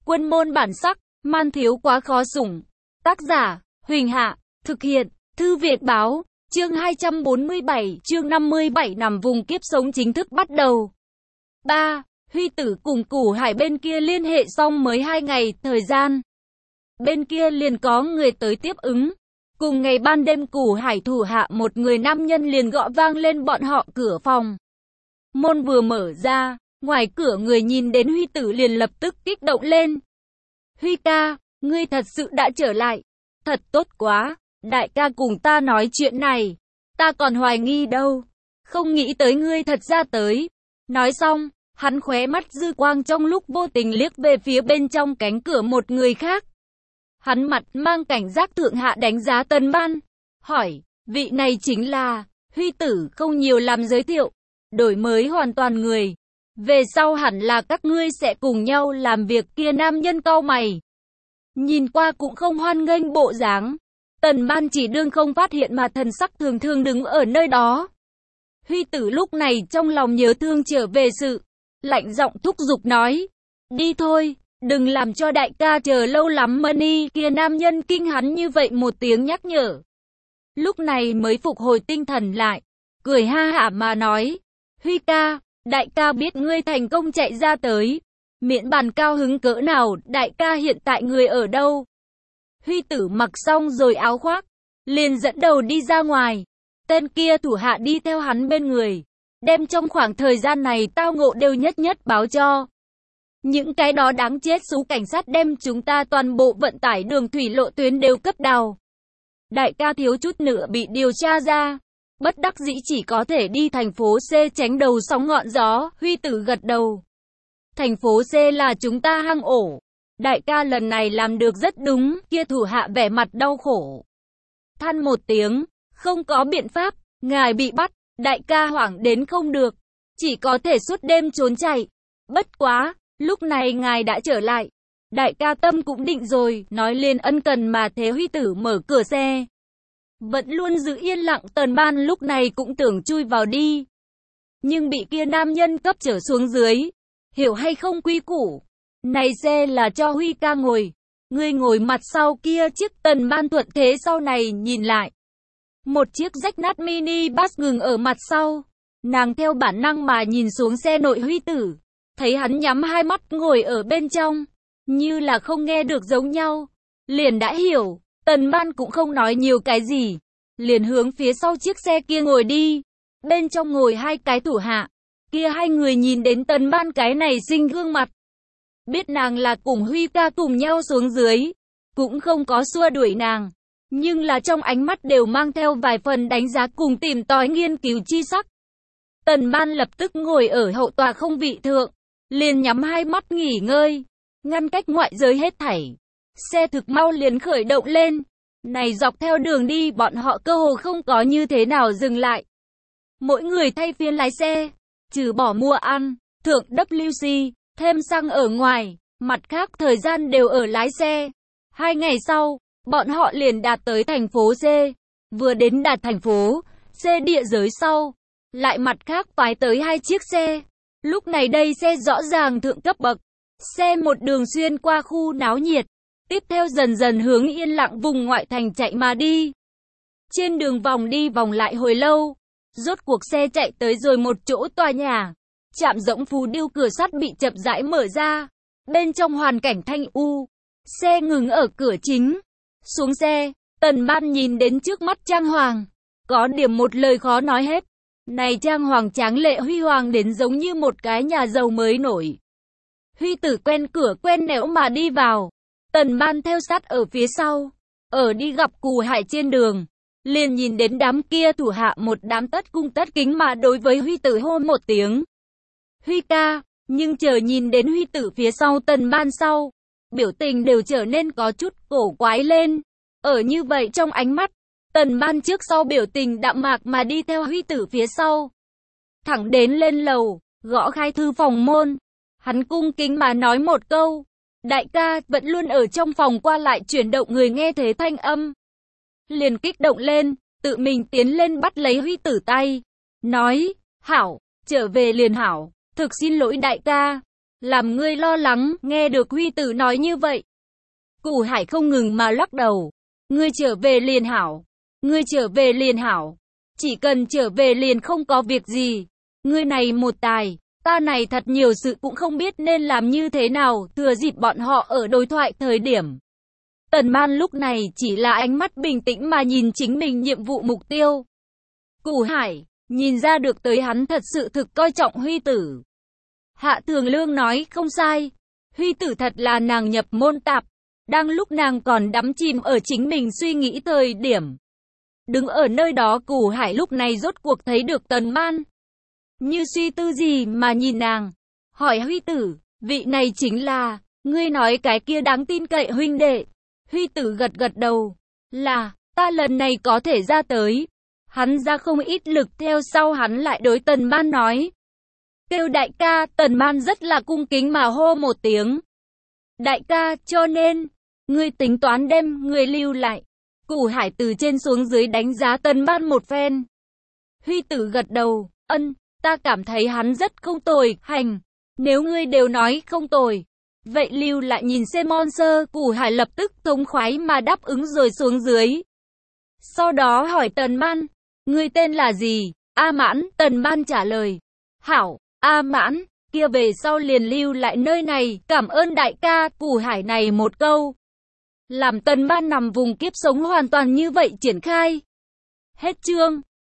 Quân môn bản sắc, man thiếu quá khó sủng. Tác giả, Huỳnh Hạ, thực hiện, Thư Việt Báo, chương 247, chương 57 nằm vùng kiếp sống chính thức bắt đầu. 3. Huy Tử cùng Củ Hải bên kia liên hệ xong mới 2 ngày, thời gian. Bên kia liền có người tới tiếp ứng. Cùng ngày ban đêm Củ Hải thủ hạ một người nam nhân liền gõ vang lên bọn họ cửa phòng. Môn vừa mở ra, ngoài cửa người nhìn đến Huy Tử liền lập tức kích động lên. Huy ca, ngươi thật sự đã trở lại. Thật tốt quá, đại ca cùng ta nói chuyện này. Ta còn hoài nghi đâu. Không nghĩ tới ngươi thật ra tới. Nói xong, hắn khóe mắt dư quang trong lúc vô tình liếc về phía bên trong cánh cửa một người khác. Hắn mặt mang cảnh giác thượng hạ đánh giá Tần Ban. Hỏi, vị này chính là, Huy Tử không nhiều làm giới thiệu. Đổi mới hoàn toàn người. Về sau hẳn là các ngươi sẽ cùng nhau làm việc kia nam nhân cau mày. Nhìn qua cũng không hoan nghênh bộ dáng. Tần Ban chỉ đương không phát hiện mà thần sắc thường thường đứng ở nơi đó. Huy Tử lúc này trong lòng nhớ thương trở về sự. Lạnh giọng thúc giục nói. Đi thôi, đừng làm cho đại ca chờ lâu lắm Mani kia nam nhân kinh hắn như vậy một tiếng nhắc nhở. Lúc này mới phục hồi tinh thần lại. Cười ha hả mà nói. Huy ca, đại ca biết ngươi thành công chạy ra tới. Miễn bàn cao hứng cỡ nào, đại ca hiện tại người ở đâu? Huy Tử mặc xong rồi áo khoác, liền dẫn đầu đi ra ngoài. Tên kia thủ hạ đi theo hắn bên người. Đem trong khoảng thời gian này tao ngộ đều nhất nhất báo cho. Những cái đó đáng chết số cảnh sát đem chúng ta toàn bộ vận tải đường thủy lộ tuyến đều cấp đào. Đại ca thiếu chút nữa bị điều tra ra. Bất đắc dĩ chỉ có thể đi thành phố C tránh đầu sóng ngọn gió. Huy Tử gật đầu. Thành phố C là chúng ta hang ổ. Đại ca lần này làm được rất đúng. Kia thủ hạ vẻ mặt đau khổ. Than một tiếng. Không có biện pháp. Ngài bị bắt. Đại ca hoảng đến không được. Chỉ có thể suốt đêm trốn chạy. Bất quá. Lúc này ngài đã trở lại. Đại ca tâm cũng định rồi. Nói lên ân cần mà thế. Huy Tử mở cửa xe. Vẫn luôn giữ yên lặng Tần Ban lúc này cũng tưởng chui vào đi. Nhưng bị kia nam nhân cấp trở xuống dưới. Hiểu hay không quý củ. Này xe là cho Huy ca ngồi. Ngươi ngồi mặt sau kia chiếc. Tần Ban thuận thế sau này nhìn lại. Một chiếc rách nát mini bus ngừng ở mặt sau. Nàng theo bản năng mà nhìn xuống xe nội Huy Tử. Thấy hắn nhắm hai mắt ngồi ở bên trong. Như là không nghe được giống nhau. Liền đã hiểu. Tần Ban cũng không nói nhiều cái gì. Liền hướng phía sau chiếc xe kia ngồi đi. Bên trong ngồi hai cái thủ hạ. Kia hai người nhìn đến Tần Ban cái này xinh gương mặt. Biết nàng là cùng Huy ca cùng nhau xuống dưới. Cũng không có xua đuổi nàng. Nhưng là trong ánh mắt đều mang theo vài phần đánh giá cùng tìm tòi nghiên cứu chi sắc. Tần Ban lập tức ngồi ở hậu tòa không vị thượng. Liền nhắm hai mắt nghỉ ngơi. Ngăn cách ngoại giới hết thảy. Xe thực mau liền khởi động lên. Này dọc theo đường đi bọn họ cơ hồ không có như thế nào dừng lại. Mỗi người thay phiên lái xe. Trừ bỏ mua ăn, thượng WC, thêm xăng ở ngoài. Mặt khác thời gian đều ở lái xe. 2 ngày sau, bọn họ liền đạt tới thành phố C. Vừa đến đạt thành phố C địa giới sau. Lại mặt khác phái tới 2 chiếc xe. Lúc này đây xe rõ ràng thượng cấp bậc. Xe một đường xuyên qua khu náo nhiệt. Tiếp theo dần dần hướng yên lặng vùng ngoại thành chạy mà đi. Trên đường vòng đi vòng lại hồi lâu. Rốt cuộc xe chạy tới rồi một chỗ tòa nhà. Trạm rỗng phù điêu cửa sắt bị chậm rãi mở ra. Bên trong hoàn cảnh thanh u. Xe ngừng ở cửa chính. Xuống xe, Tần Ban nhìn đến trước mắt trang hoàng. Có điểm một lời khó nói hết. Này trang hoàng tráng lệ huy hoàng đến giống như một cái nhà giàu mới nổi. Huy Tử quen cửa quen nẻo mà đi vào. Tần Ban theo sát ở phía sau. Ở đi gặp Củ Hải trên đường. Liền nhìn đến đám kia thủ hạ một đám tất cung tất kính mà đối với Huy Tử hô một tiếng. Huy ca, nhưng chờ nhìn đến Huy Tử phía sau Tần Ban sau. Biểu tình đều trở nên có chút cổ quái lên. Ở như vậy trong ánh mắt. Tần Ban trước sau biểu tình đạm mạc mà đi theo Huy Tử phía sau. Thẳng đến lên lầu, gõ khai thư phòng môn. Hắn cung kính mà nói một câu. Đại ca vẫn luôn ở trong phòng qua lại chuyển động người nghe thế thanh âm. Liền kích động lên, tự mình tiến lên bắt lấy Huy Tử tay. Nói, hảo, trở về liền hảo, thực xin lỗi đại ca. làm ngươi lo lắng, nghe được Huy Tử nói như vậy. Củ Hải không ngừng mà lắc đầu. Ngươi trở về liền hảo. Ngươi trở về liền hảo. Chỉ cần trở về liền không có việc gì. Ngươi này một tài, ta này thật nhiều sự cũng không biết nên làm như thế nào, thừa dịp bọn họ ở đối thoại thời điểm. Tần Man lúc này chỉ là ánh mắt bình tĩnh mà nhìn chính mình nhiệm vụ mục tiêu. Củ Hải, nhìn ra được tới hắn thật sự thực coi trọng Huy Tử. Hạ Thường Lương nói không sai. Huy Tử thật là nàng nhập môn tạp. Đang lúc nàng còn đắm chìm ở chính mình suy nghĩ thời điểm. Đứng ở nơi đó Củ Hải lúc này rốt cuộc thấy được Tần Man. Như suy tư gì mà nhìn nàng. Hỏi Huy Tử, vị này chính là, ngươi nói cái kia đáng tin cậy huynh đệ. Huy Tử gật gật đầu. Là, ta lần này có thể ra tới. Hắn ra không ít lực theo sau hắn lại đối Tần Man nói. Kêu đại ca, Tần Man rất là cung kính mà hô một tiếng. Đại ca, cho nên, ngươi tính toán đem người lưu lại. Củ Hải từ trên xuống dưới đánh giá Tần Man một phen. Huy Tử gật đầu, ta cảm thấy hắn rất không tồi, hành. Nếu ngươi đều nói không tồi, vậy lưu lại nhìn xem Monster. Củ Hải lập tức thống khoái mà đáp ứng rồi xuống dưới. Sau đó hỏi Tần Man, ngươi tên là gì? A Mãn. Tần Man trả lời. Hảo, A Mãn, kia về sau liền lưu lại nơi này, cảm ơn đại ca. Củ Hải này một câu làm Tần Man nằm vùng kiếp sống hoàn toàn như vậy triển khai. Hết chương.